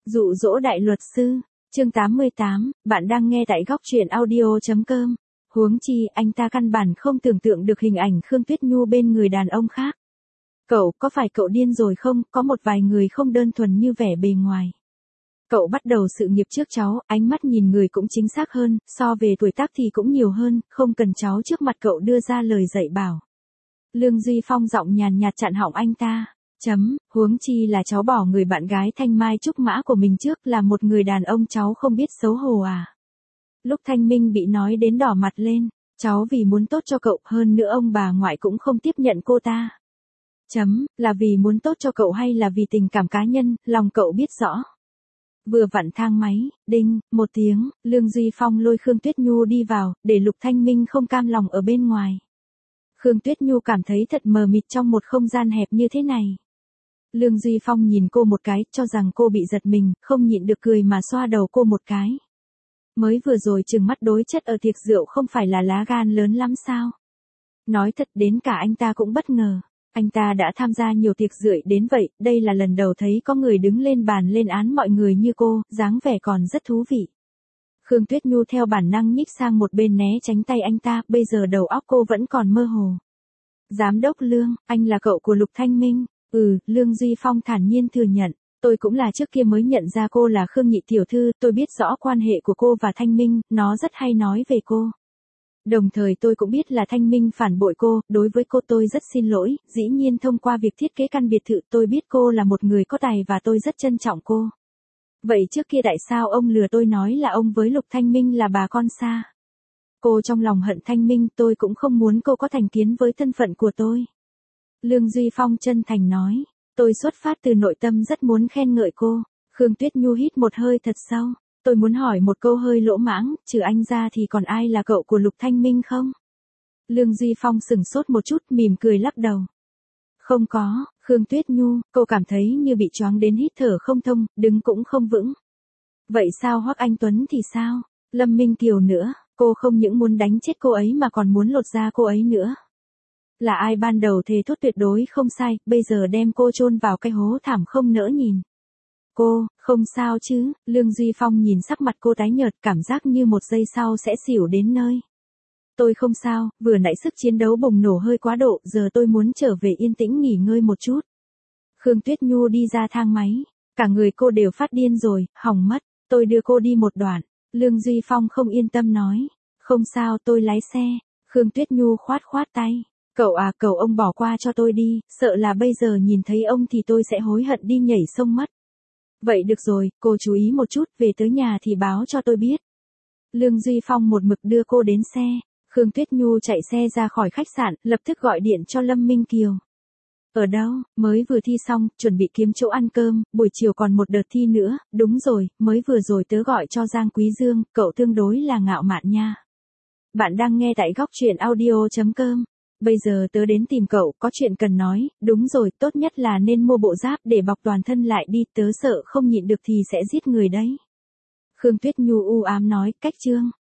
Dụ dỗ đại luật sư, chương 88, bạn đang nghe tại góc truyện audio.com. Huống chi, anh ta căn bản không tưởng tượng được hình ảnh Khương Tuyết Nhu bên người đàn ông khác. Cậu, có phải cậu điên rồi không? Có một vài người không đơn thuần như vẻ bề ngoài. Cậu bắt đầu sự nghiệp trước cháu, ánh mắt nhìn người cũng chính xác hơn, so về tuổi tác thì cũng nhiều hơn, không cần cháu trước mặt cậu đưa ra lời dạy bảo. Lương Duy Phong giọng nhàn nhạt chặn họng anh ta. Huống chi là cháu bỏ người bạn gái Thanh Mai Trúc Mã của mình trước là một người đàn ông cháu không biết xấu hổ à. Lúc Thanh Minh bị nói đến đỏ mặt lên, cháu vì muốn tốt cho cậu hơn nữa ông bà ngoại cũng không tiếp nhận cô ta. Là vì muốn tốt cho cậu hay là vì tình cảm cá nhân, lòng cậu biết rõ. Vừa vặn thang máy, đinh, một tiếng, Lương Duy Phong lôi Khương Tuyết Nhu đi vào, để Lục Thanh Minh không cam lòng ở bên ngoài. Khương Tuyết Nhu cảm thấy thật mờ mịt trong một không gian hẹp như thế này. Lương Duy Phong nhìn cô một cái, cho rằng cô bị giật mình, không nhịn được cười mà xoa đầu cô một cái. Mới vừa rồi trừng mắt đối chất ở tiệc rượu không phải là lá gan lớn lắm sao? Nói thật đến cả anh ta cũng bất ngờ. Anh ta đã tham gia nhiều tiệc rượu đến vậy, đây là lần đầu thấy có người đứng lên bàn lên án mọi người như cô, dáng vẻ còn rất thú vị. Khương Tuyết Nhu theo bản năng nhích sang một bên né tránh tay anh ta, bây giờ đầu óc cô vẫn còn mơ hồ. Giám đốc Lương, anh là cậu của Lục Thanh Minh. Lương Duy Phong thản nhiên thừa nhận. Tôi cũng là trước kia mới nhận ra cô là Khương Nhị tiểu thư, tôi biết rõ quan hệ của cô và Thanh Minh, nó rất hay nói về cô. Đồng thời tôi cũng biết là Thanh Minh phản bội cô, đối với cô tôi rất xin lỗi, dĩ nhiên thông qua việc thiết kế căn biệt thự tôi biết cô là một người có tài và tôi rất trân trọng cô. Vậy trước kia tại sao ông lừa tôi nói là ông với Lục Thanh Minh là bà con xa? Cô trong lòng hận Thanh Minh, tôi cũng không muốn cô có thành kiến với thân phận của tôi. Lương Duy Phong chân thành nói, tôi xuất phát từ nội tâm rất muốn khen ngợi cô. Khương Tuyết Nhu hít một hơi thật sâu. Tôi muốn hỏi một câu hơi lỗ mãng, trừ anh ra thì còn ai là cậu của Lục Thanh Minh không? Lương Duy Phong sừng sốt một chút, mỉm cười lắc đầu. Không có, Khương Tuyết Nhu, cô cảm thấy như bị choáng đến hít thở không thông, đứng cũng không vững. Vậy sao Hoắc Anh Tuấn thì sao? Lâm Minh Kiều nữa, cô không những muốn đánh chết cô ấy mà còn muốn lột da cô ấy nữa. Là ai ban đầu thề thốt tuyệt đối không sai, bây giờ đem cô chôn vào cái hố thảm không nỡ nhìn. Cô, không sao chứ? Lương Duy Phong nhìn sắc mặt cô tái nhợt, cảm giác như một giây sau sẽ xỉu đến nơi. Tôi không sao, vừa nãy sức chiến đấu bùng nổ hơi quá độ, giờ tôi muốn trở về yên tĩnh nghỉ ngơi một chút. Khương Tuyết Nhu đi ra thang máy, cả người cô đều phát điên rồi, hỏng mất, tôi đưa cô đi một đoạn. Lương Duy Phong không yên tâm nói, không sao tôi lái xe. Khương Tuyết Nhu khoát tay. Cầu ông bỏ qua cho tôi đi, sợ là bây giờ nhìn thấy ông thì tôi sẽ hối hận đi nhảy sông mất. Vậy được rồi, cô chú ý một chút, về tới nhà thì báo cho tôi biết. Lương Duy Phong một mực đưa cô đến xe. Khương Tuyết Nhu chạy xe ra khỏi khách sạn, lập tức gọi điện cho Lâm Minh Kiều. Ở đâu, mới vừa thi xong, chuẩn bị kiếm chỗ ăn cơm, buổi chiều còn một đợt thi nữa, đúng rồi, mới vừa rồi tớ gọi cho Giang Quý Dương, cậu tương đối là ngạo mạn nha. Bạn đang nghe tại góc truyện audio.com. Bây giờ tớ đến tìm cậu, có chuyện cần nói, đúng rồi, tốt nhất là nên mua bộ giáp để bọc toàn thân lại đi, tớ sợ không nhịn được thì sẽ giết người đấy. Khương Tuyết Nhu u ám nói, cách chương.